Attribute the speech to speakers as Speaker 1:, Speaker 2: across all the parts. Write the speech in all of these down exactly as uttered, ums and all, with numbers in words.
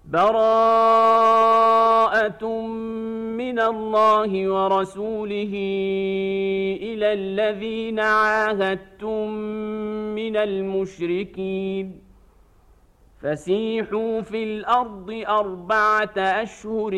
Speaker 1: براءة من الله ورسوله إلى الذين عاهدتم من المشركين فسيحوا في الأرض أربعة أشهر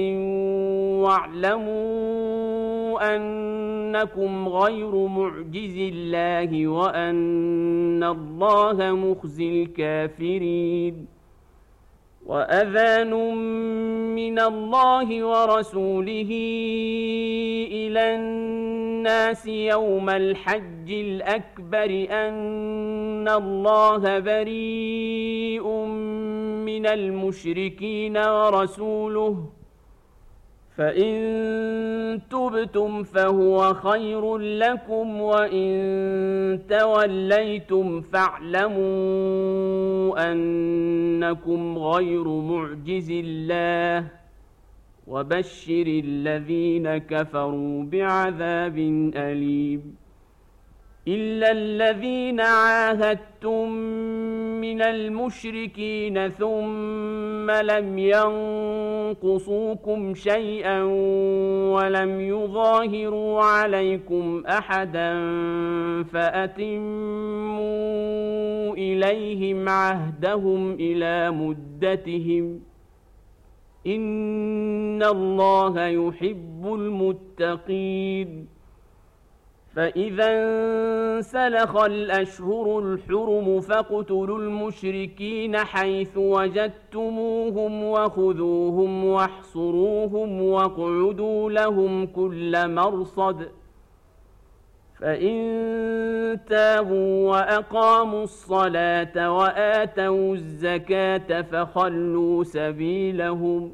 Speaker 1: واعلموا أنكم غير معجز الله وأن الله مخزي الكافرين وأذان من الله ورسوله إلى الناس يوم الحج الأكبر أن الله بريء من المشركين ورسوله فإن تبتم فهو خير لكم وإن توليتم فاعلموا أنكم غير معجز الله وبشر الذين كفروا بعذاب أليم إلا الذين عاهدتم من المشركين ثم لم ينقصوكم شيئا ولم يظاهروا عليكم أحدا فأتموا إليهم عهدهم إلى مدتهم إن الله يحب المتقين فإذا انسلخ الأشهر الحرم فاقتلوا المشركين حيث وجدتموهم وخذوهم واحصروهم واقعدوا لهم كل مرصد فإن تابوا وأقاموا الصلاة وآتوا الزكاة فخلوا سبيلهم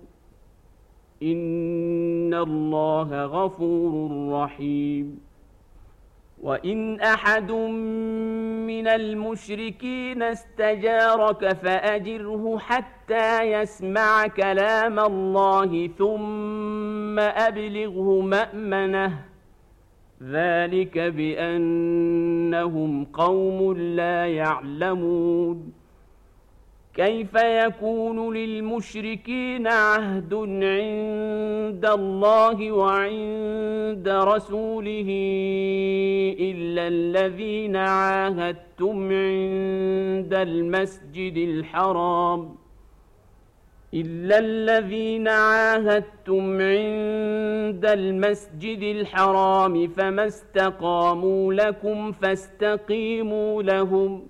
Speaker 1: إن الله غفور رحيم وإن أحد من المشركين استجارك فأجره حتى يسمع كلام الله ثم أبلغه مأمنه ذلك بأنهم قوم لا يعلمون كيف يكون للمشركين عهد عند الله وعند رسوله إلا الذين عاهدتم عند المسجد الحرام إلا الذين عاهدتم عند المسجد الحرام فما استقاموا لكم فاستقيموا لهم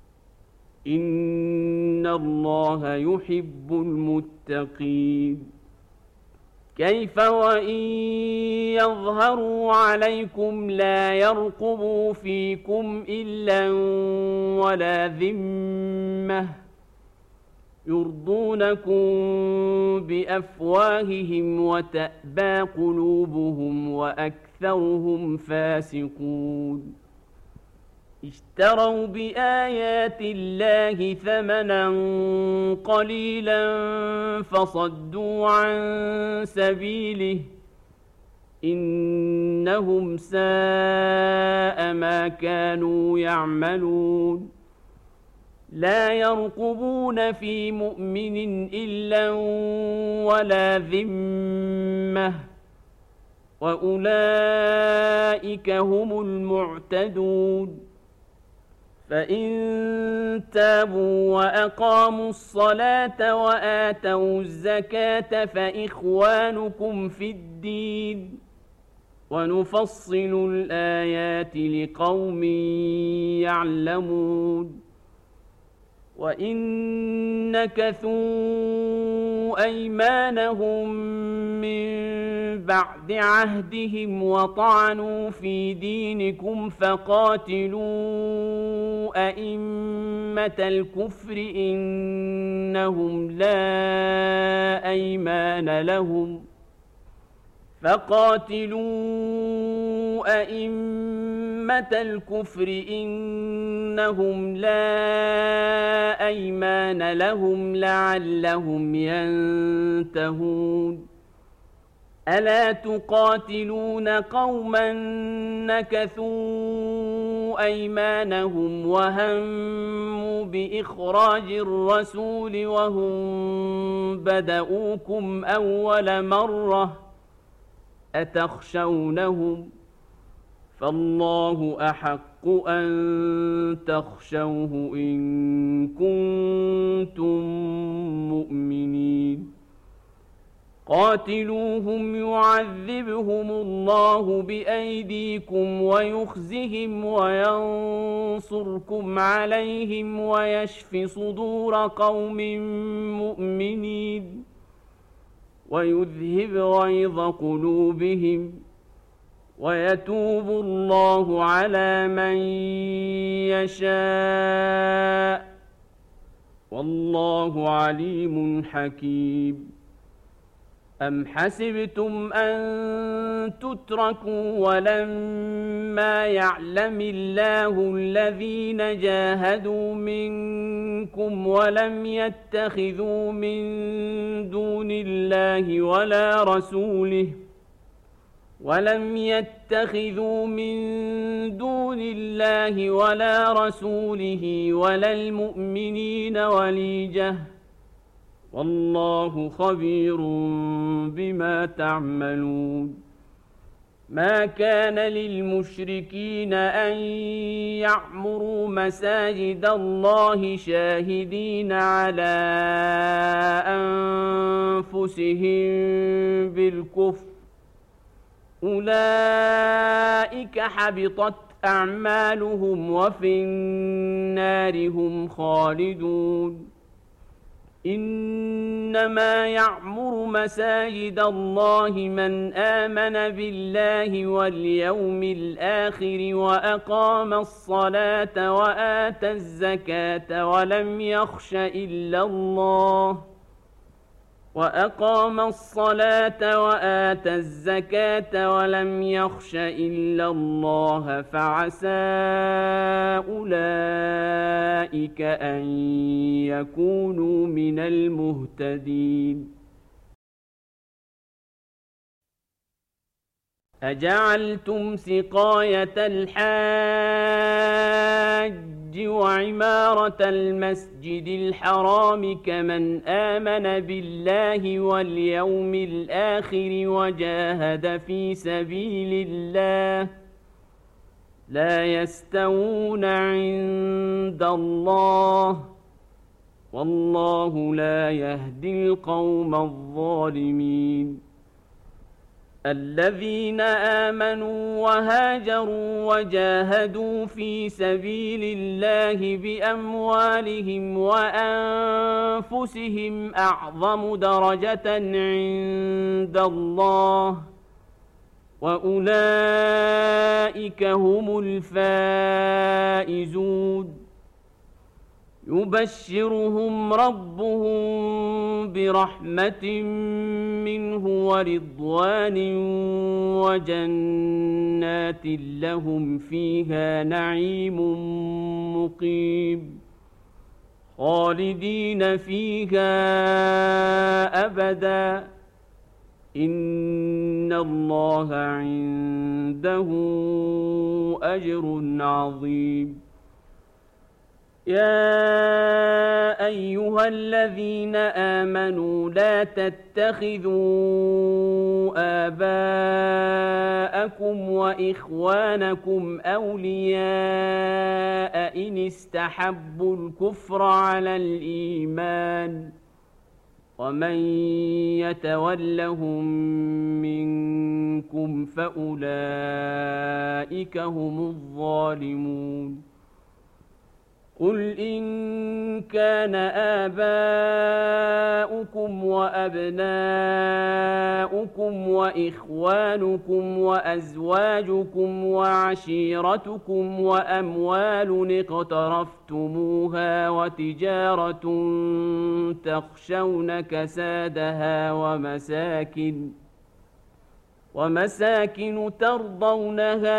Speaker 1: إن الله يحب المتقين كيف وإن يظهروا عليكم لا يرقبوا فيكم إلا ولا ذمة يرضونكم بأفواههم وتأبى قلوبهم وأكثرهم فاسقون اشتروا بآيات الله ثمنا قليلا فصدوا عن سبيله إنهم ساء ما كانوا يعملون لا يرقبون في مؤمن إلا ولا ذمة وأولئك هم المعتدون فإن تابوا وأقاموا الصلاة وآتوا الزكاة فإخوانكم في الدين ونفصل الآيات لقوم يعلمون وإن نكثوا أيمانهم من بعد عهدهم وطعنوا في دينكم فقاتلوا أئمة الكفر إنهم لا أيمان لهم فقاتلوا أئمة الكفر إنهم لا أيمان لهم لعلهم ينتهون ألا تقاتلون قوما نكثوا أيمانهم وهموا بإخراج الرسول وهم بدؤوكم أول مرة أتخشونهم فالله أحق أن تخشوه إن كنتم مؤمنين قاتلوهم يعذبهم الله بأيديكم ويخزهم وينصركم عليهم ويشف صدور قوم مؤمنين ويذهب غيظ قلوبهم ويتوب الله على من يشاء والله عليم حكيم أم حسبتم أن تتركوا ولما يعلم الله الذين جاهدوا منكم ولم يتخذوا من دون الله ولا رسوله ولم يتخذوا من دون الله ولا رسوله ولا المؤمنين وليجة والله خبير بما تعملون ما كان للمشركين أن يعمروا مساجد الله شاهدين على أنفسهم بالكفر أولئك حبطت أعمالهم وفي النار هم خالدون إنما يعمر مساجد الله من آمن بالله واليوم الآخر وأقام الصلاة وآتى الزكاة ولم يخش إلا الله وأقام الصلاة وآتى الزكاة ولم يخش إلا الله فعسى أولئك أن يكونوا من المهتدين أجعلتم سقاية الحاج وعمارة المسجد الحرام كمن آمن بالله واليوم الآخر وجاهد في سبيل الله لا يستوون عند الله والله لا يهدي القوم الظالمين الذين آمنوا وهاجروا وجاهدوا في سبيل الله بأموالهم وأنفسهم أعظم درجة عند الله وأولئك هم الفائزون يبشرهم ربهم برحمة منه ورضوان وجنات لهم فيها نعيم مقيم خالدين فيها أبدا إن الله عنده أجر عظيم يا أيها الذين آمنوا لا تتخذوا آباءكم وإخوانكم أولياء إن استحبوا الكفر على الإيمان ومن يتولهم منكم فأولئك هم الظالمون قل إن كان آباؤكم وأبناؤكم وإخوانكم وأزواجكم وعشيرتكم وأموال اقترفتموها وتجارة تخشون كسادها ومساكن ومساكن ترضونها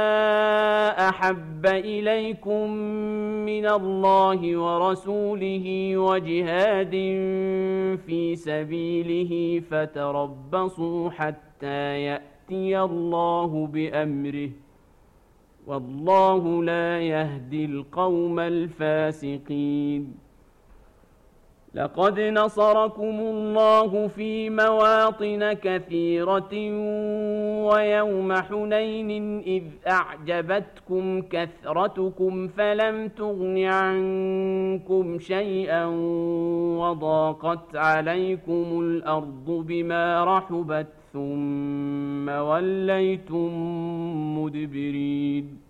Speaker 1: أحب إليكم من الله ورسوله وجهاد في سبيله فتربصوا حتى يأتي الله بأمره والله لا يهدي القوم الفاسقين. لقد نصركم الله في مواطن كثيرة ويوم حنين إذ أعجبتكم كثرتكم فلم تغن عنكم شيئا وضاقت عليكم الأرض بما رحبت ثم وليتم مدبرين.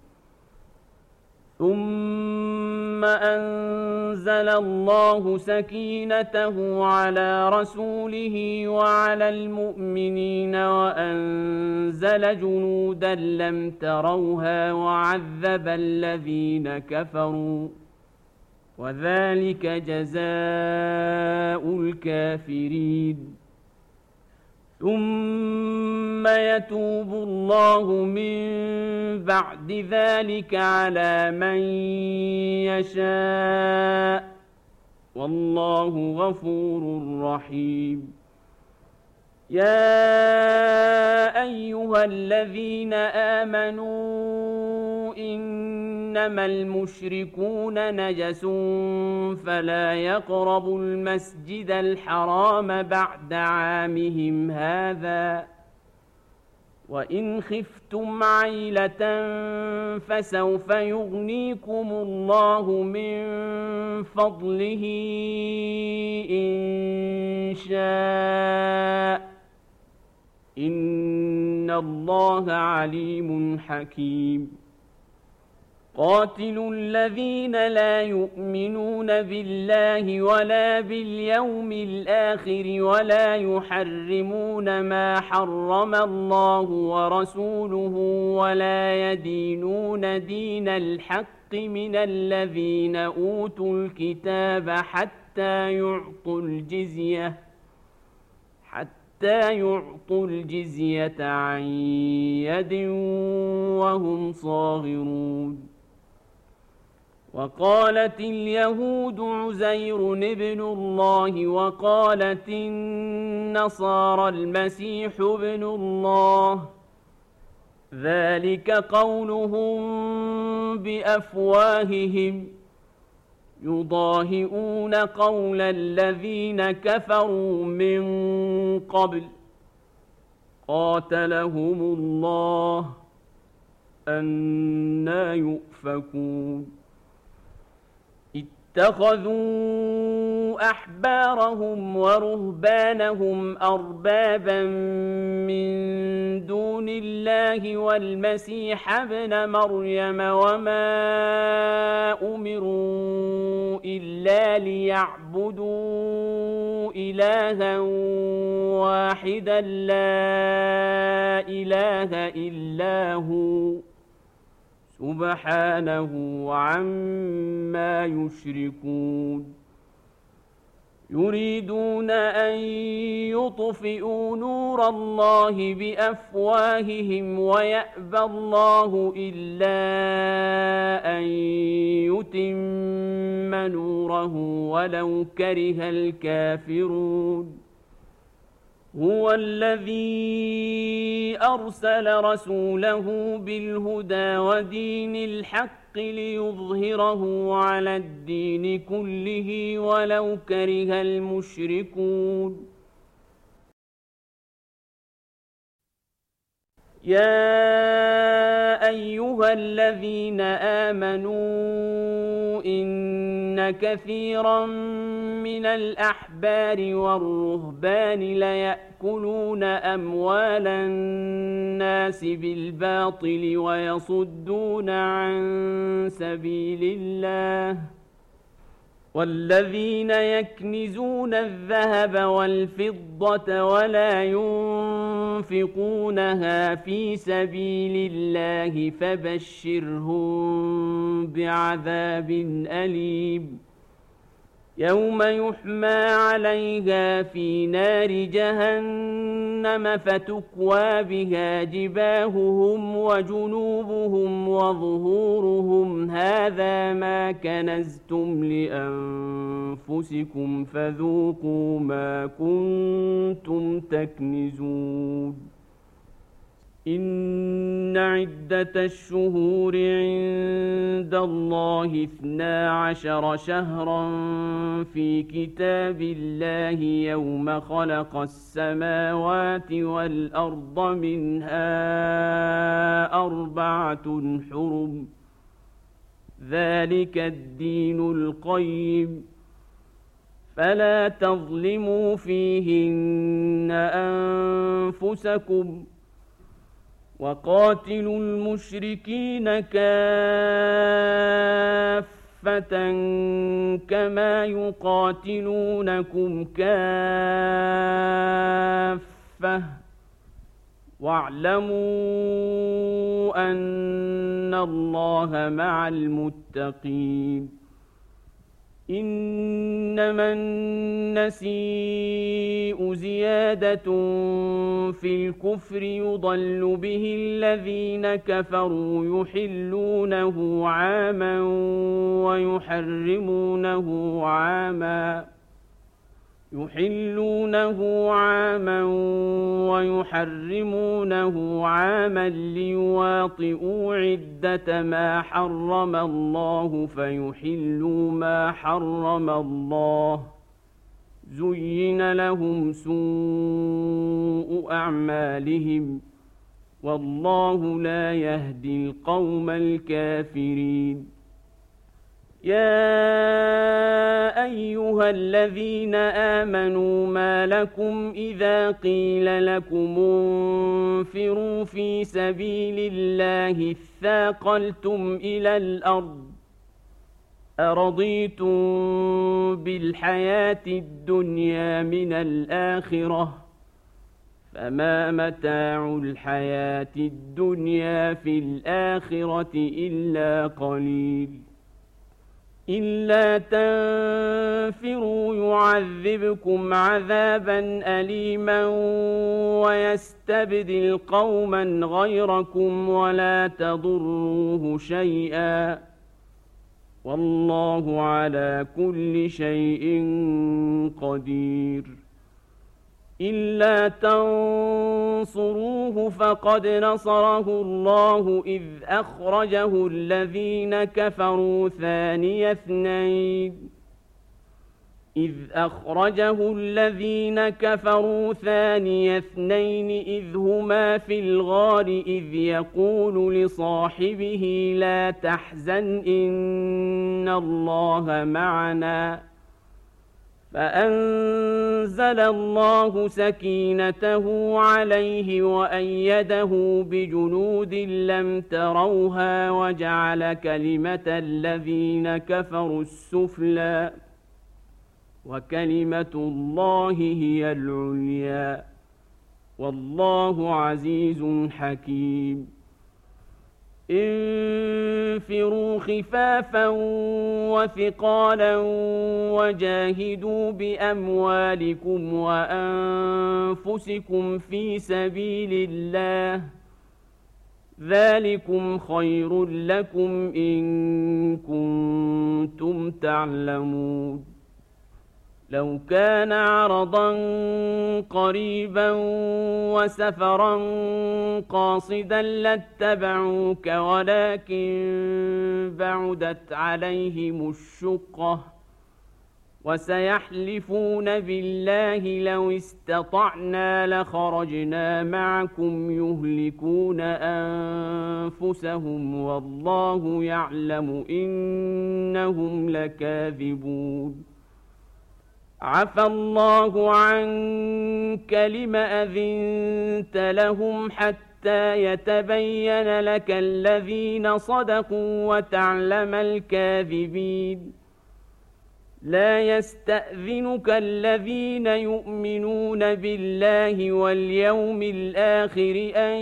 Speaker 1: ثم أنزل الله سكينته على رسوله وعلى المؤمنين وأنزل جنودا لم تروها وعذب الذين كفروا وذلك جزاء الكافرين. ثم يتوب الله من بعد ذلك على من يشاء والله غفور رحيم. يا أيها الذين آمنوا إنما المشركون نجس فلا يقربوا المسجد الحرام بعد عامهم هذا وإن خفتم عيلة فسوف يغنيكم الله من فضله إن شاء إن الله عليم حكيم. قاتلوا الذين لا يؤمنون بالله ولا باليوم الآخر ولا يحرمون ما حرم الله ورسوله ولا يدينون دين الحق من الذين أوتوا الكتاب حتى يعطوا الجزية حتى يعطوا الجزية عن يد وهم صاغرون. وقالت اليهود عزير ابن الله وقالت النصارى المسيح ابن الله ذلك قولهم بأفواههم يضاهئون قول الذين كفروا من قبل قاتلهم الله أنى يؤفكون. اتخذوا أحبارهم ورهبانهم أربابا من دون الله والمسيح ابن مريم وما أمروا إلا ليعبدوا إلها واحدا لا إله إلا هو سبحانه عما يشركون. يريدون أن يطفئوا نور الله بأفواههم ويأبى الله إلا أن يتم نوره ولو كره الكافرون. هو الذي أرسل رسوله بالهدى ودين الحق ليظهره على الدين كله ولو كره المشركون. يا أيها الذين آمنوا إن كثيرا من الأحبار والرهبان ليأكلون أموال الناس بالباطل ويصدون عن سبيل الله والذين يكنزون الذهب والفضة ولا ينفقونها في سبيل الله فبشرهم بعذاب أليم. يوم يحمى عليها في نار جهنم فتكوى بها جباههم وجنوبهم وظهورهم هذا ما كنزتم لأنفسكم فذوقوا ما كنتم تكنزون إن عدة الشهور عند الله اثنا عشر شهرا في كتاب الله يوم خلق السماوات والأرض منها أربعة حرم ذلك الدين القيم فلا تظلموا فيهن أنفسكم وقاتلوا المشركين كافة كما يقاتلونكم كافة واعلموا أن الله مع المتقين إنما النسيء زيادة في الكفر يضل به الذين كفروا يحلونه عاما ويحرمونه عاما يحلونه عاما ويحرمونه عاما ليواطئوا عدة ما حرم الله فيحلوا ما حرم الله زين لهم سوء أعمالهم والله لا يهدي القوم الكافرين يا أيها الذين آمنوا ما لكم إذا قيل لكم انفروا في سبيل الله اثاقلتم إلى الأرض أرضيتم بالحياة الدنيا من الآخرة فما متاع الحياة الدنيا في الآخرة إلا قليل إلا تنفروا يعذبكم عذابا أليما ويستبدل قوما غيركم ولا تضروه شيئا والله على كل شيء قدير إلا تنصروه فقد نصره الله إذ أخرجه الذين كفروا ثاني اثنين إذ أخرجه الذين كفروا ثاني اثنين إذ هما في الغار إذ يقول لصاحبه لا تحزن إن الله معنا فأنزل الله سكينته عليه وأيده بجنود لم تروها وجعل كلمة الذين كفروا السفلى وكلمة الله هي العليا والله عزيز حكيم انفروا خفافا وثقالا وجاهدوا بأموالكم وأنفسكم في سبيل الله ذلكم خير لكم إن كنتم تعلمون لو كان عرضا قريبا وسفرا قاصدا لاتبعوك ولكن بعدت عليهم الشقة وسيحلفون بالله لو استطعنا لخرجنا معكم يهلكون أنفسهم والله يعلم إنهم لكاذبون عفى الله عنك لم أذنت لهم حتى يتبين لك الذين صدقوا وتعلم الكاذبين لا يستأذنك الذين يؤمنون بالله واليوم الآخر أن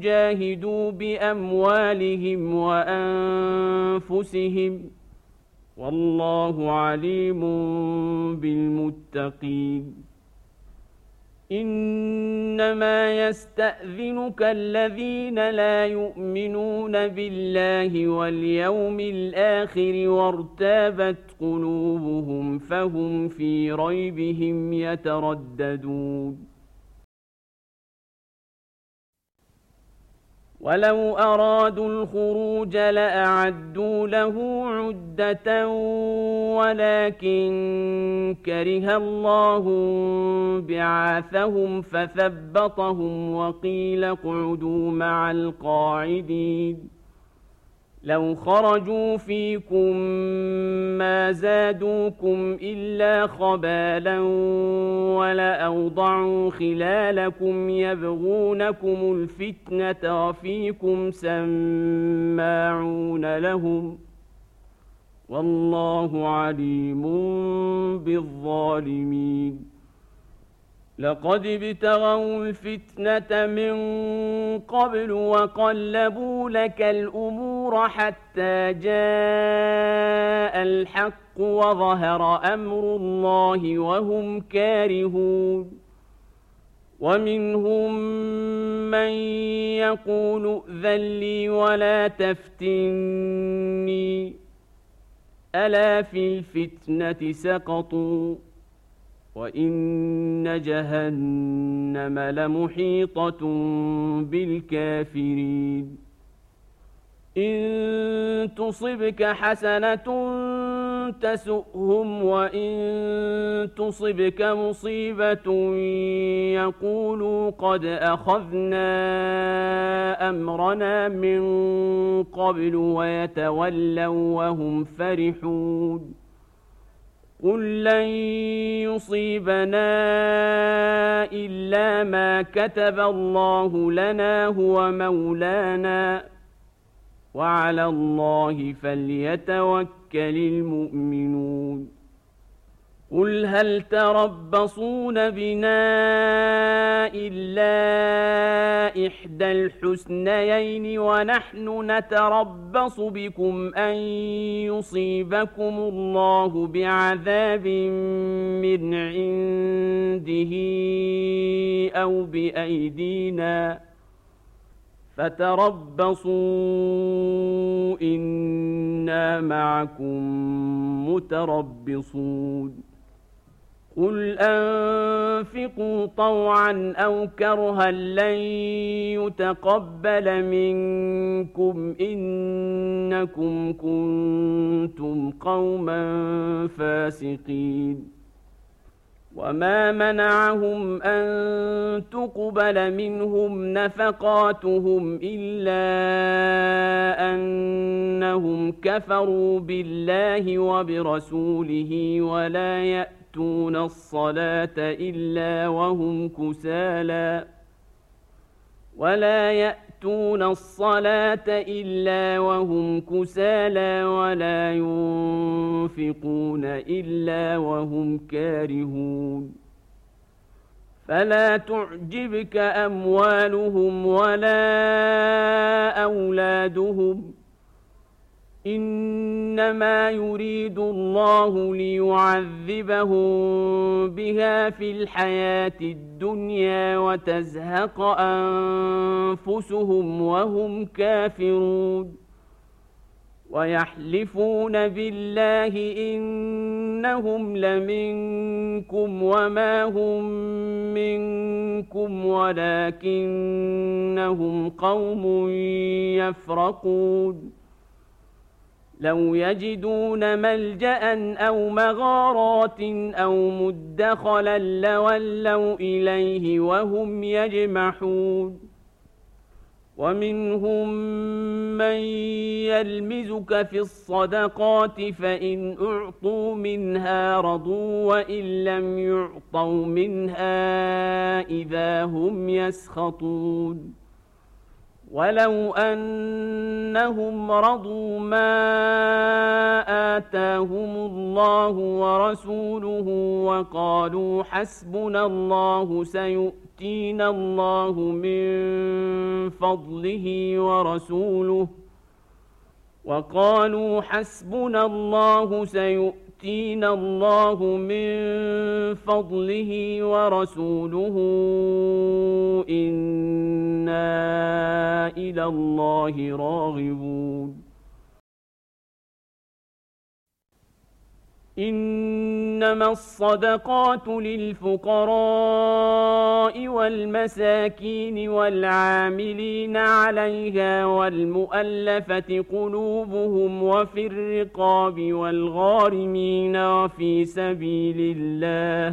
Speaker 1: يجاهدوا بأموالهم وأنفسهم والله عليم بالمتقين. إنما يستأذنك الذين لا يؤمنون بالله واليوم الآخر وارتابت قلوبهم فهم في ريبهم يترددون. ولو أرادوا الخروج لأعدوا له عدة ولكن كره الله بعاثهم فثبطهم وقيل اقعدوا مع القاعدين. لو خرجوا فيكم ما زادوكم إلا خبالا ولأوضعوا خلالكم يبغونكم الفتنة وفيكم سماعون لهم والله عليم بالظالمين. لقد ابتغوا الفتنة من قبل وقلبوا لك الأمور حتى جاء الحق وظهر أمر الله وهم كارهون. ومنهم من يقول ائذن لي ولا تفتني ألا في الفتنة سقطوا وإن جهنم لمحيطة بالكافرين. إن تصبك حسنة تسؤهم وإن تصبك مصيبة يقولوا قد أخذنا أمرنا من قبل ويتولوا وهم فرحون. قل لن يصيبنا إلا ما كتب الله لنا هو مولانا وعلى الله فليتوكل المؤمنون. قل هل تربصون بنا إلا إحدى الحسنيين ونحن نتربص بكم أن يصيبكم الله بعذاب من عنده أو بأيدينا فتربصوا إنا معكم متربصون. قل أنفقوا طوعا أو كرها لن يتقبل منكم إنكم كنتم قوما فاسقين. وما منعهم أن تقبل منهم نفقاتهم إلا أنهم كفروا بالله وبرسوله ولا يأتون الصلاة إلا وهم كسالى ولا يأتون الصلاة إلا وهم كسالى ولا ينفقون إلا وهم كارهون. فلا تعجبك أموالهم ولا أولادهم إنما يريد الله ليعذبهم بها في الحياة الدنيا وتزهق أنفسهم وهم كافرون. ويحلفون بالله إنهم لمنكم وما هم منكم ولكنهم قوم يفرقون. لو يجدون ملجأ أو مغارات أو مدخلا لولوا إليه وهم يجمحون. ومنهم من يلمزك في الصدقات فإن أعطوا منها رضوا وإن لم يعطوا منها إذا هم يسخطون. ولو أنهم رضوا ما آتاهم الله ورسوله وقالوا حسبنا الله سيؤتينا الله من فضله ورسوله وقالوا حسبنا الله سيؤتينا الله من فضله ورسوله إنا إلى الله راغبون إنما الصدقات للفقراء والمساكين والعاملين عليها والمؤلفة قلوبهم وفي الرقاب والغارمين وفي سبيل الله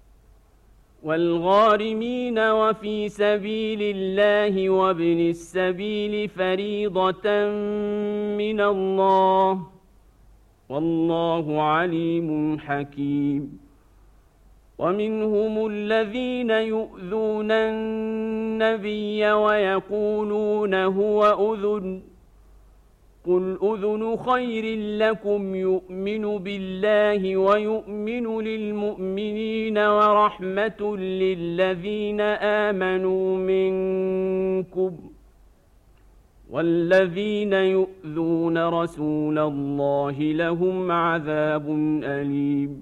Speaker 1: والغارمين وفي سبيل الله وابن السبيل فريضة من الله والله عليم حكيم ومنهم الذين يؤذون النبي ويقولون هو أذن قل أذن خير لكم يؤمن بالله ويؤمن للمؤمنين ورحمة للذين آمنوا منكم والذين يؤذون رسول الله لهم عذاب أليم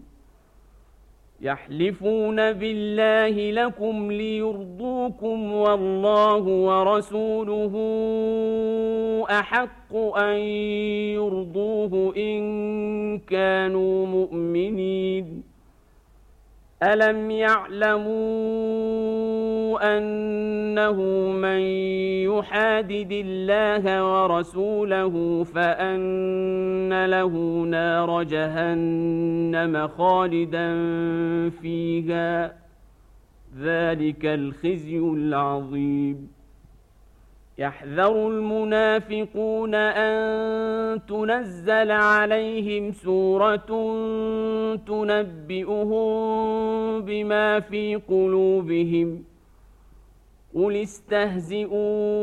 Speaker 1: يحلفون بالله لكم ليرضوكم والله ورسوله أحق أن يرضوه إن كانوا مؤمنين ألم يعلموا أنه من يحادد الله ورسوله فأن له نار جهنم خالدا فيها ذلك الخزي العظيم يحذر المنافقون أن تنزل عليهم سورة تنبئهم بما في قلوبهم قل استهزئوا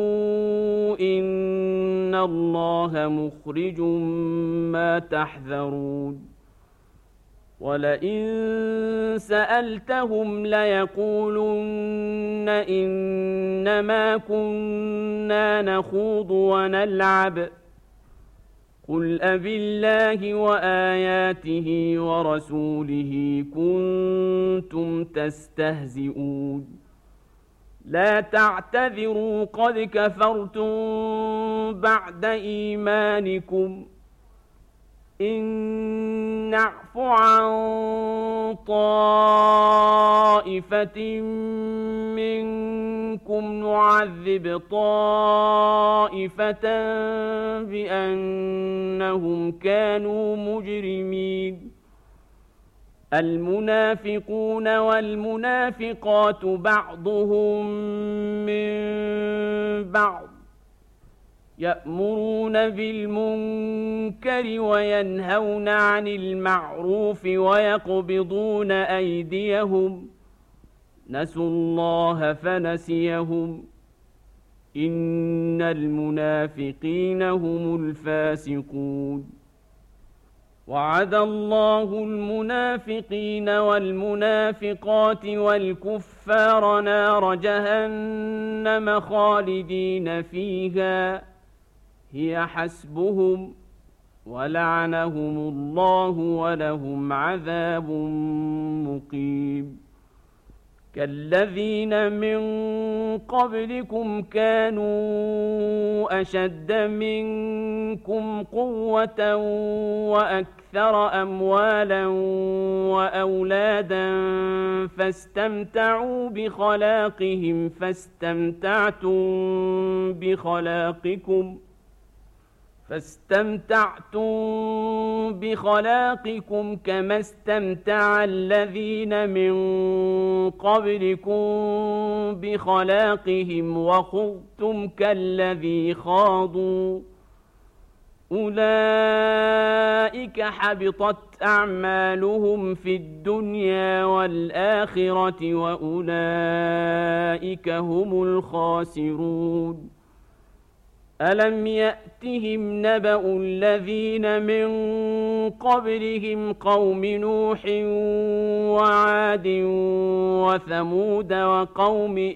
Speaker 1: إن الله مخرج ما تحذرون ولئن سألتهم ليقولن إنما كنا نخوض ونلعب قل أبالله وآياته ورسوله كنتم تستهزئون لا تعتذروا قد كفرتم بعد إيمانكم إن نعف عن طائفة منكم نعذب طائفة بأنهم كانوا مجرمين المنافقون والمنافقات بعضهم من بعض يأمرون بالمنكر وينهون عن المعروف ويقبضون أيديهم نسوا الله فنسيهم إن المنافقين هم الفاسقون وعد الله المنافقين والمنافقات والكفار نار جهنم خالدين فيها هي حسبهم ولعنهم الله ولهم عذاب مقيم كالذين من قبلكم كانوا أشد منكم قوة وأكثر أموالا وأولادا فاستمتعوا بخلاقهم فاستمتعتم بخلاقكم فاستمتعتم بخلاقكم كما استمتع الذين من قبلكم بخلاقهم وخضتم كالذي خاضوا أولئك حبطت أعمالهم في الدنيا والآخرة وأولئك هم الخاسرون ألم يأتهم نبأ الذين من قبلهم قوم نوح وعاد وثمود وقوم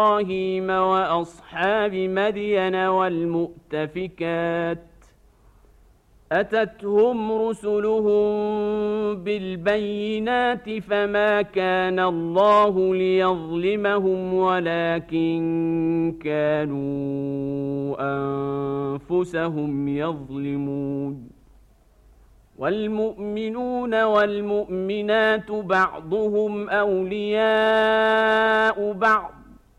Speaker 1: إبراهيم وأصحاب مدين والمؤتفكات أتتهم رسلهم بالبينات فما كان الله ليظلمهم ولكن كانوا أنفسهم يظلمون والمؤمنون والمؤمنات بعضهم أولياء بعض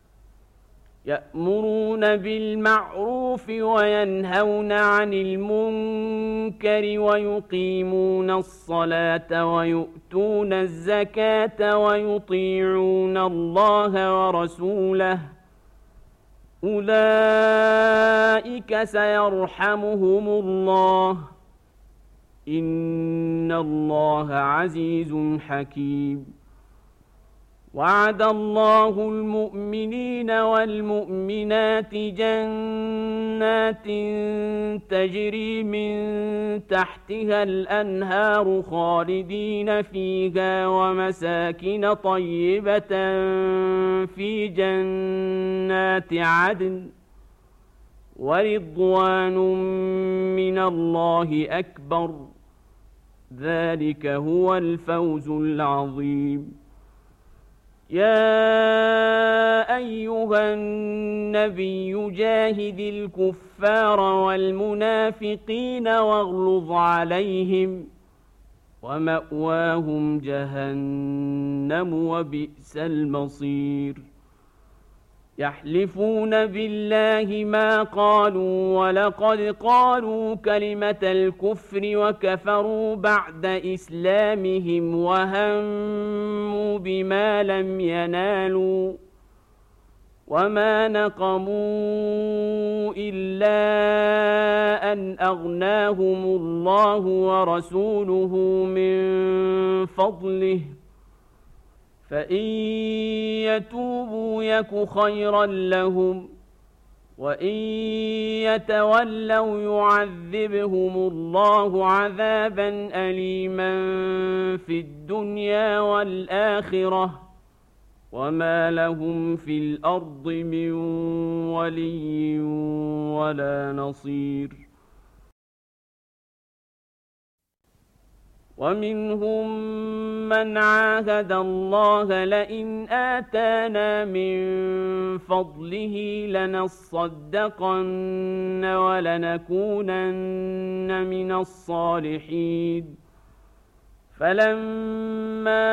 Speaker 1: يأمرون بالمعروف وينهون عن المنكر ويقيمون الصلاة ويؤتون الزكاة ويطيعون الله ورسوله أولئك سيرحمهم الله إن الله عزيز حكيم وعد الله المؤمنين والمؤمنات جنات تجري من تحتها الأنهار خالدين فيها ومساكن طيبة في جنات عدن ورضوان من الله أكبر ذلك هو الفوز العظيم يا أيها النبي جاهد الكفار والمنافقين واغلظ عليهم ومأواهم جهنم وبئس المصير يحلفون بالله ما قالوا ولقد قالوا كلمة الكفر وكفروا بعد إسلامهم وهموا بما لم ينالوا وما نقموا إلا أن أغناهم الله ورسوله من فضله فإن يتوبوا يك خيرا لهم وإن يتولوا يعذبهم الله عذابا أليما في الدنيا والآخرة وما لهم في الأرض من ولي ولا نصير ومنهم من عاهد الله لئن آتانا من فضله لنصدقن ولنكونن من الصالحين فلما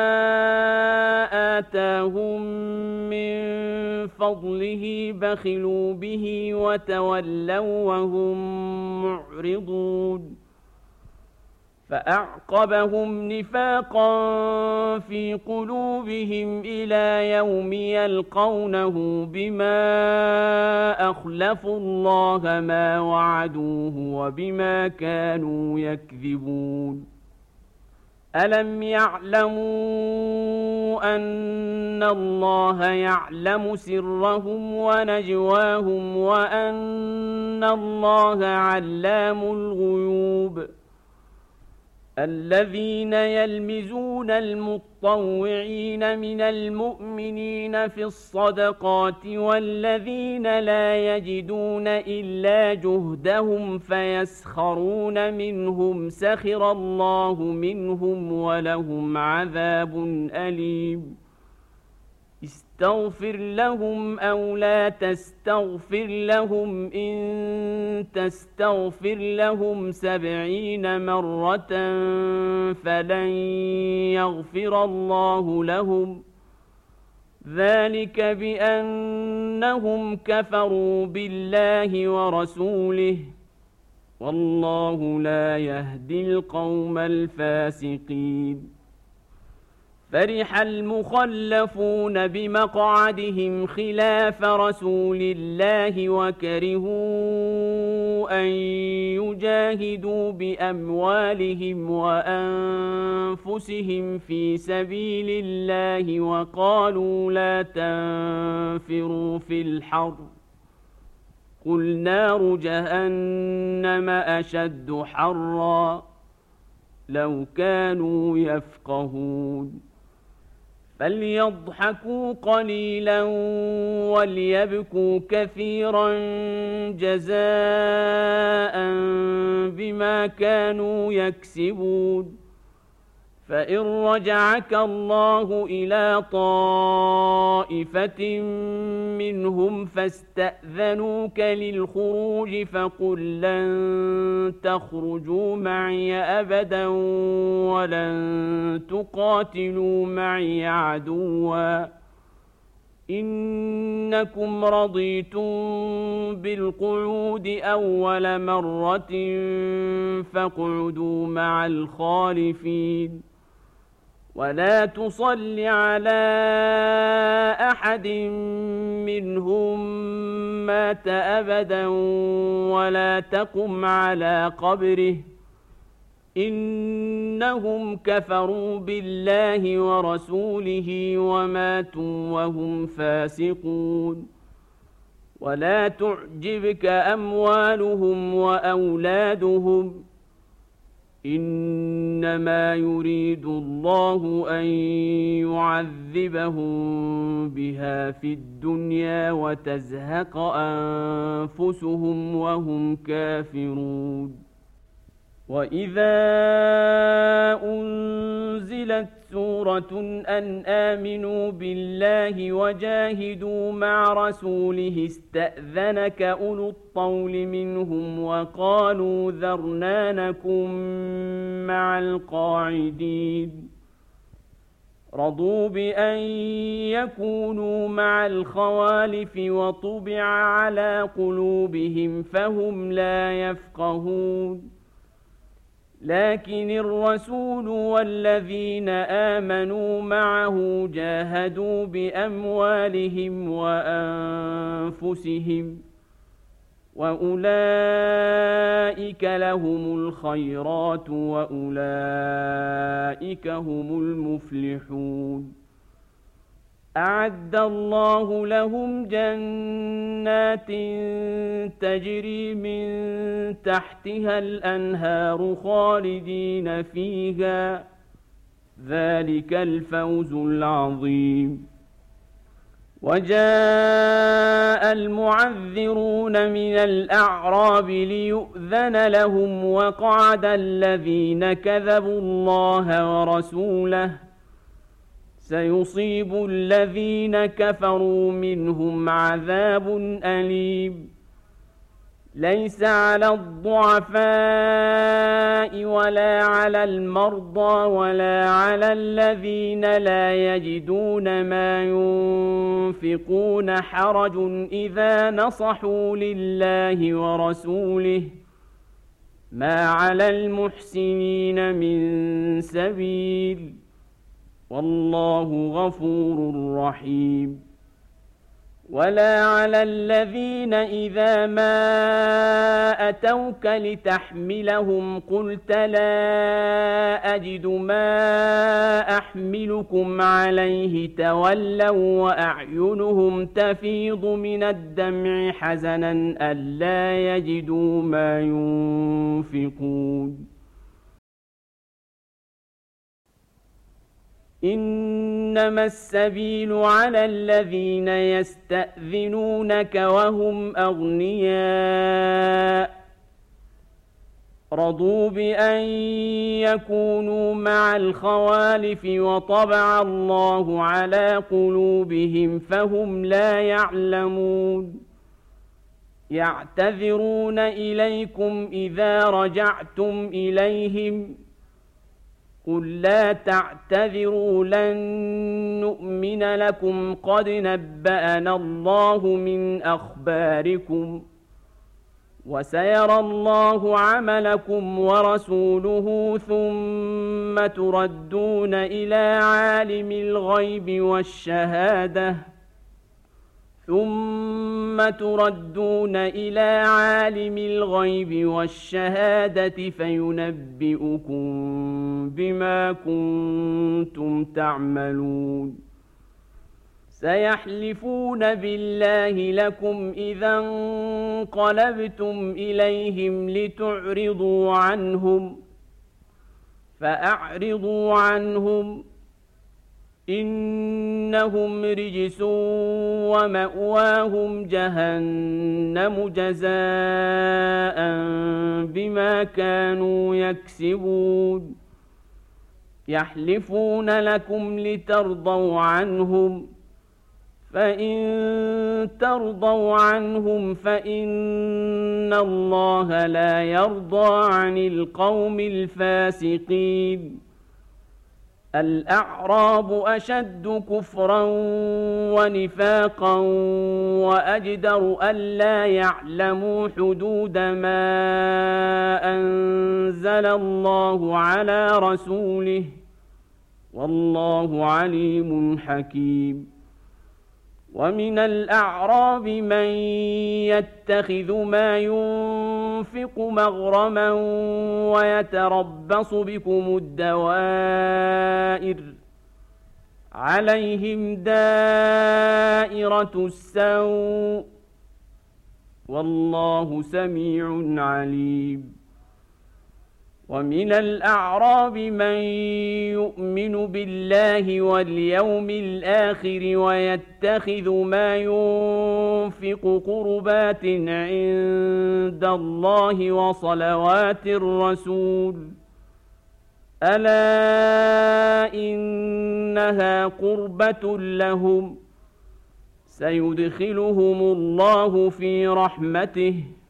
Speaker 1: آتاهم من فضله بخلوا به وتولوا وهم معرضون فأعقبهم نفاقا في قلوبهم إلى يوم يلقونه بما أخلفوا الله ما وعدوه وبما كانوا يكذبون ألم يعلموا أن الله يعلم سرهم ونجواهم وأن الله علام الغيوب الذين يلمزون المطوعين من المؤمنين في الصدقات والذين لا يجدون إلا جهدهم فيسخرون منهم سخر الله منهم ولهم عذاب أليم استغفر لهم أو لا تستغفر لهم إن تستغفر لهم سبعين مرة فلن يغفر الله لهم ذلك بأنهم كفروا بالله ورسوله والله لا يهدي القوم الفاسقين فرح المخلفون بمقعدهم خلاف رسول الله وكرهوا أن يجاهدوا بأموالهم وأنفسهم في سبيل الله وقالوا لا تنفروا في الحر قل نار جهنم أشد حرا لو كانوا يفقهون فليضحكوا قليلا وليبكوا كثيرا جزاء بما كانوا يكسبون. فإن رجعك الله إلى طائفة منهم فاستأذنوك للخروج فقل لن تخرجوا معي أبدا ولن تقاتلوا معي عدوا إنكم رضيتم بالقعود أول مرة فاقعدوا مع الخالفين. ولا تصل على أحد منهم مات أبدا ولا تقم على قبره إنهم كفروا بالله ورسوله وماتوا وهم فاسقون. ولا تعجبك أموالهم وأولادهم إنما يريد الله أن يعذبهم بها في الدنيا وتزهق أنفسهم وهم كافرون. وإذا أنزلت سورة أن آمنوا بالله وجاهدوا مع رسوله استأذنك أولو الطول منهم وقالوا ذرنا نكن مع القاعدين. رضوا بأن يكونوا مع الخوالف وطبع على قلوبهم فهم لا يفقهون. لكن الرسول والذين آمنوا معه جاهدوا بأموالهم وأنفسهم وأولئك لهم الخيرات وأولئك هم المفلحون. أعد الله لهم جنات تجري من تحتها الأنهار خالدين فيها ذلك الفوز العظيم. وجاء المعذرون من الأعراب ليؤذن لهم وقعد الذين كذبوا الله ورسوله سيصيب الذين كفروا منهم عذاب أليم. ليس على الضعفاء ولا على المرضى ولا على الذين لا يجدون ما ينفقون حرج إذا نصحوا لله ورسوله ما على المحسنين من سبيل والله غفور رحيم. ولا على الذين إذا ما أتوك لتحملهم قلت لا أجد ما أحملكم عليه تولوا وأعينهم تفيض من الدمع حزنا ألا يجدوا ما ينفقون. إنما السبيل على الذين يستأذنونك وهم أغنياء رضوا بأن يكونوا مع الخوالف وطبع الله على قلوبهم فهم لا يعلمون. يعتذرون إليكم إذا رجعتم إليهم قل لا تعتذروا لن نؤمن لكم قد نبأنا الله من أخباركم وسيرى الله عملكم ورسوله ثم تردون إلى عالم الغيب والشهادة ثم تردون إلى عالم الغيب والشهادة فينبئكم بما كنتم تعملون. سيحلفون بالله لكم إذا انقلبتم إليهم لتعرضوا عنهم فأعرضوا عنهم إنهم رجس ومأواهم جهنم جزاء بما كانوا يكسبون يحلفون لكم لترضوا عنهم فإن ترضوا عنهم فإن الله لا يرضى عن القوم الفاسقين الأعراب أشد كفرا ونفاقا وأجدر ألا يعلموا حدود ما أنزل الله على رسوله والله عليم حكيم ومن الأعراب من يتخذ ما ينفق مغرما ويتربص بكم الدوائر عليهم دائرة السوء والله سميع عليم ومن الأعراب من يؤمن بالله واليوم الآخر ويتخذ ما ينفق قربات عند الله وصلوات الرسول ألا إنها قربة لهم سيدخلهم الله في رحمته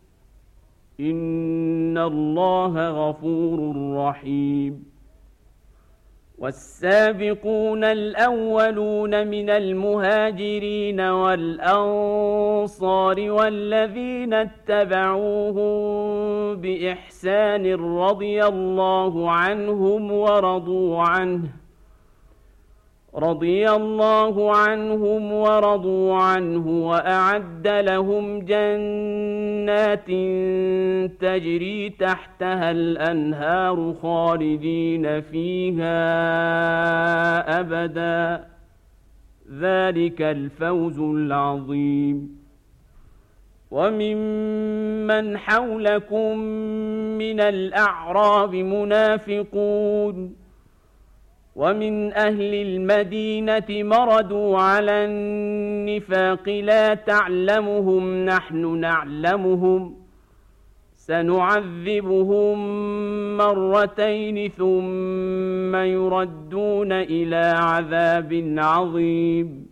Speaker 1: إن الله غفور رحيم والسابقون الأولون من المهاجرين والأنصار والذين اتبعوهم بإحسان رضي الله عنهم ورضوا عنه رضي الله عنهم ورضوا عنه وأعد لهم جنات تجري تحتها الأنهار خالدين فيها أبدا ذلك الفوز العظيم وممن حولكم من الأعراب منافقون ومن أهل المدينة مردوا على النفاق لا تعلمهم نحن نعلمهم سنعذبهم مرتين ثم يردون إلى عذاب عظيم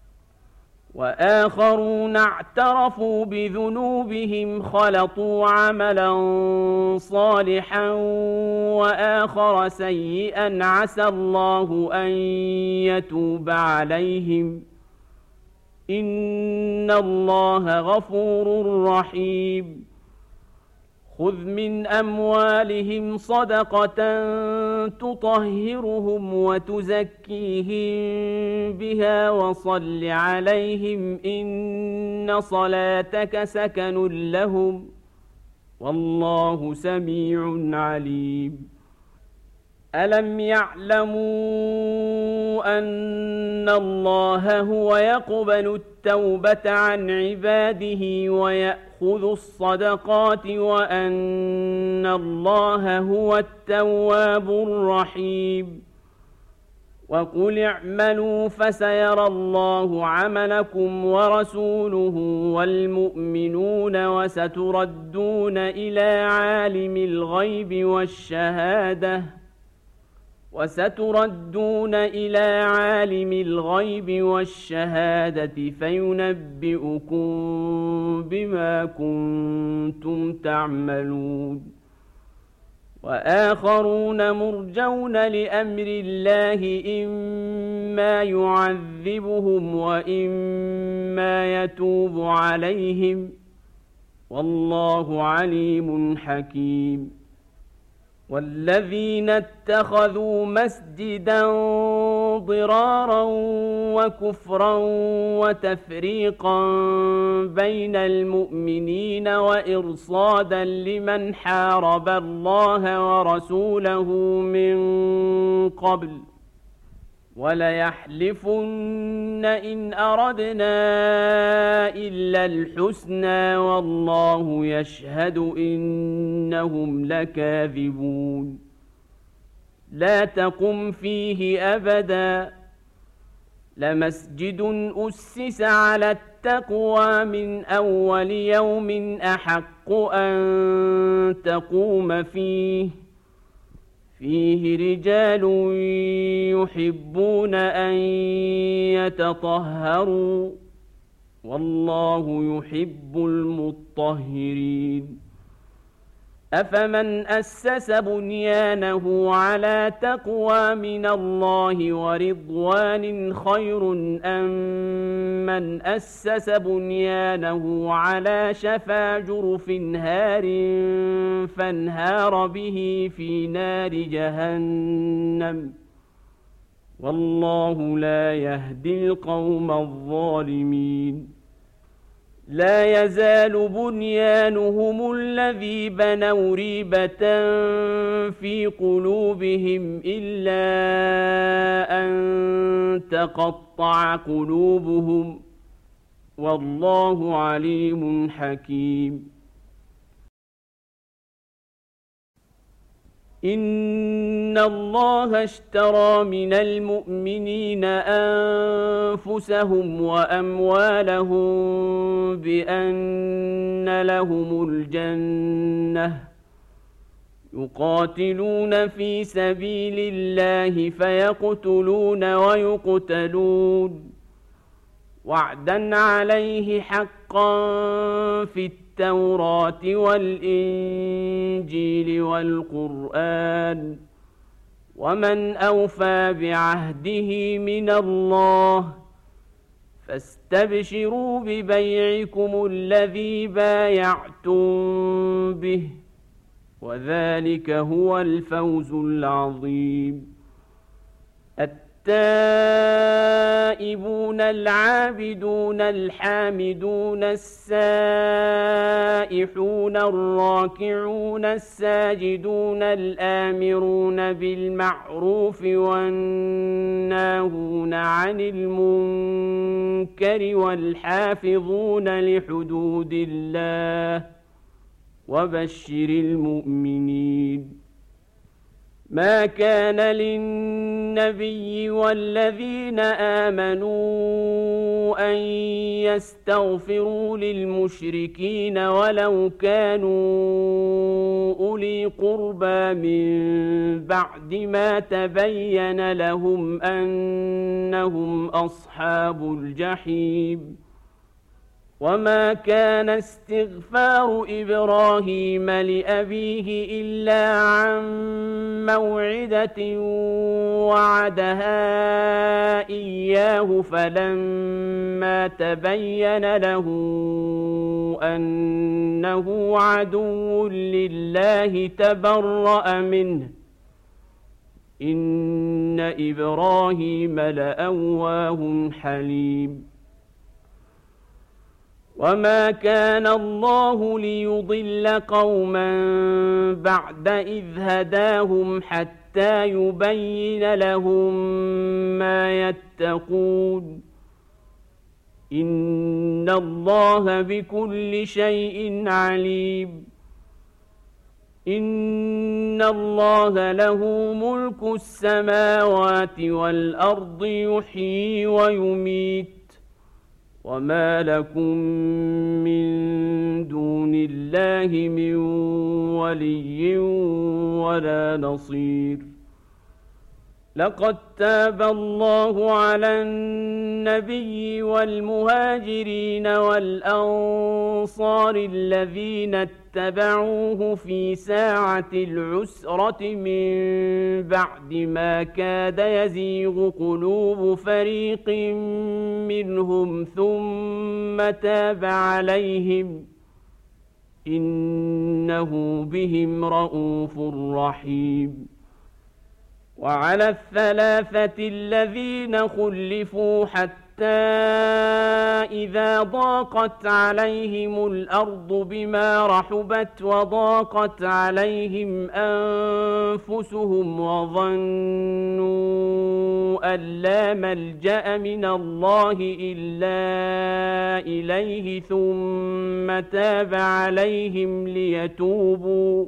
Speaker 1: وآخرون اعترفوا بذنوبهم خلطوا عملا صالحا وآخر سيئا عسى الله أن يتوب عليهم إن الله غفور رحيم خذ من أموالهم صدقة تطهرهم وتزكيهم بها وصل عليهم إن صلاتك سكن لهم والله سميع عليم ألم يعلموا أن الله هو يقبل التوبة عن عباده ويأخذ الصدقات وأن الله هو التواب الرحيم وقل اعملوا فسيرى الله عملكم ورسوله والمؤمنون وستردون إلى عالم الغيب والشهادة وستردون إلى عالم الغيب والشهادة فينبئكم بما كنتم تعملون وآخرون مرجون لأمر الله إما يعذبهم وإما يتوب عليهم والله عليم حكيم والذين اتخذوا مسجدا ضرارا وكفرا وتفريقا بين المؤمنين وإرصادا لمن حارب الله ورسوله من قبل وليحلفن إن أردنا إلا الحسنى والله يشهد إنهم لكاذبون لا تقم فيه أبدا لمسجد أسس على التقوى من أول يوم أحق أن تقوم فيه فيه رجال يحبون أن يتطهروا والله يحب المطهرين أفمن أسس بنيانه على تقوى من الله ورضوان خير أم من أسس بنيانه على شفا جرف هار فانهار به في نار جهنم والله لا يهدي القوم الظالمين لا يزال بنيانهم الذي بنوا ريبة في قلوبهم إلا أن تقطع قلوبهم والله عليم حكيم إن الله اشترى من المؤمنين أنفسهم وأموالهم بأن لهم الجنة يقاتلون في سبيل الله فيقتلون ويقتلون وعدا عليه حقا في التوراة والإنجيل والقرآن ومن أوفى بعهده من الله فاستبشروا ببيعكم الذي بايعتم به وذلك هو الفوز العظيم التائبون العابدون الحامدون السائحون الراكعون الساجدون الآمرون بالمعروف والناهون عن المنكر والحافظون لحدود الله وبشر المؤمنين ما كان للنبي والذين آمنوا أن يستغفروا للمشركين ولو كانوا أولي قربى من بعد ما تبين لهم أنهم أصحاب الجحيم وما كان استغفار إبراهيم لأبيه إلا عن موعدة وعدها إياه فلما تبين له أنه عدو لله تبرأ منه إن إبراهيم لأواه حليم وما كان الله ليضل قوما بعد إذ هداهم حتى يبين لهم ما يتقون إن الله بكل شيء عليم إن الله له ملك السماوات والأرض يحيي ويميت وما لكم من دون الله من ولي ولا نصير لقد تاب الله على النبي والمهاجرين والأنصار الذين اتبعوه في ساعة العسرة من بعد ما كاد يزيغ قلوب فريق منهم ثم تاب عليهم إنه بهم رءوف رحيم وعلى الثلاثة الذين خلفوا حتى إذا ضاقت عليهم الأرض بما رحبت وضاقت عليهم أنفسهم وظنوا أن لا ملجأ من الله إلا إليه ثم تاب عليهم ليتوبوا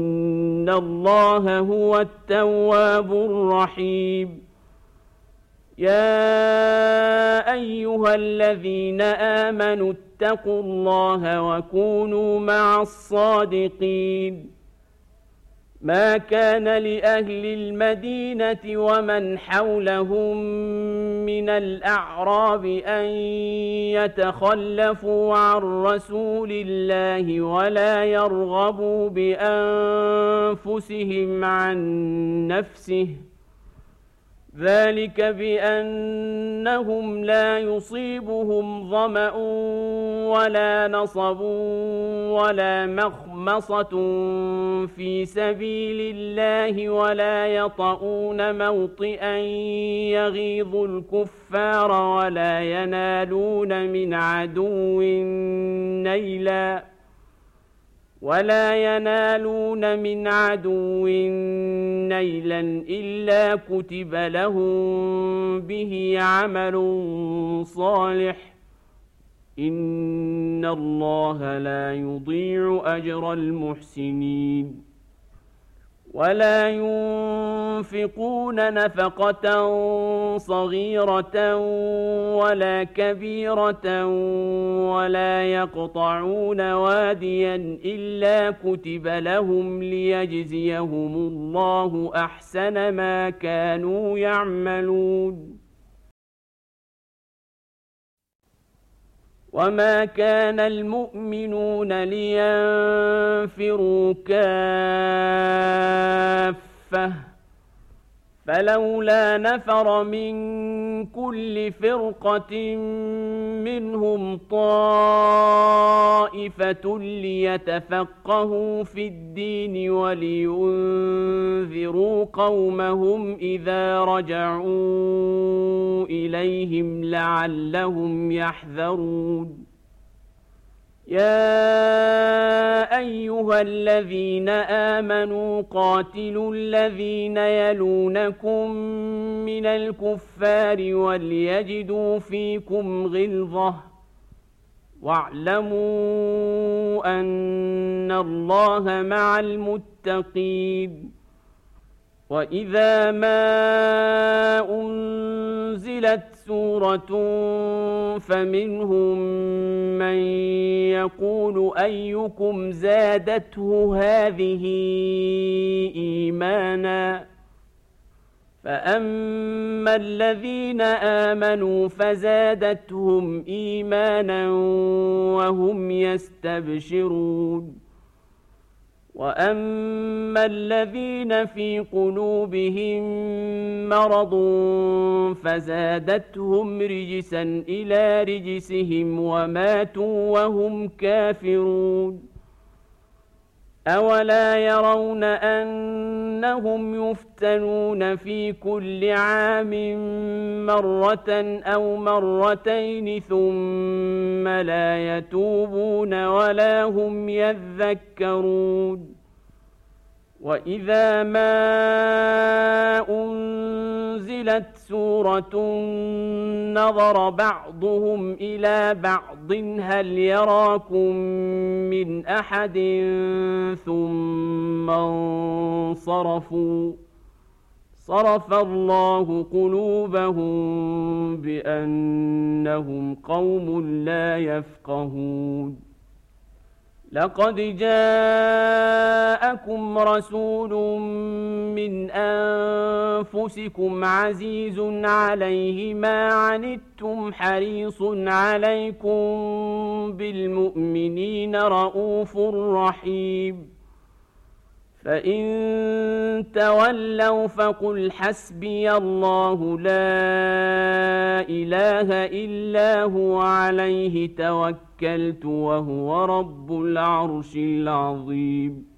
Speaker 1: إن الله هو التواب الرحيم يا أيها الذين آمنوا اتقوا الله وكونوا مع الصادقين ما كان لأهل المدينة ومن حولهم من الأعراب أن يتخلفوا عن رسول الله ولا يرغبوا بأنفسهم عن نفسه ذلك بأنهم لا يصيبهم ظمأ ولا نصب ولا مخمصة في سبيل الله ولا يطؤون موطئا يغيظ الكفار ولا ينالون من عدو نيلا ولا ينالون من عدو نيلا إلا كتب لهم به عمل صالح إن الله لا يضيع أجر المحسنين ولا ينفقون نفقة صغيرة ولا كبيرة ولا يقطعون واديا إلا كتب لهم ليجزيهم الله أحسن ما كانوا يعملون وما كان المؤمنون لينفروا كافة فلولا نفر من كل فرقة منهم طائفة ليتفقهوا في الدين ولينذروا قومهم إذا رجعوا إليهم لعلهم يحذرون يا أيها الذين آمنوا قاتلوا الذين يلونكم من الكفار وليجدوا فيكم غلظة واعلموا أن الله مع المتقين وإذا ما أنزلت سورة فمنهم من يقول أيكم زادته هذه إيمانا فأما الذين آمنوا فزادتهم إيمانا وهم يستبشرون وأما الذين في قلوبهم مرض فزادتهم رجسا إلى رجسهم وماتوا وهم كافرون أولا يرون أنهم يفتنون في كل عام مرة أو مرتين ثم لا يتوبون ولا هم يذكرون وإذا ما أنزلت سورة نظر بعضهم إلى بعض هل يراكم من أحد ثم انصرفوا صرف الله قلوبهم بأنهم قوم لا يفقهون لقد جاءكم رسول من أنفسكم عزيز عليه ما عنتم حريص عليكم بالمؤمنين رؤوف رحيم فإن تولوا فقل حسبي الله لا إله إلا هو عليه توكلت وهو رب العرش العظيم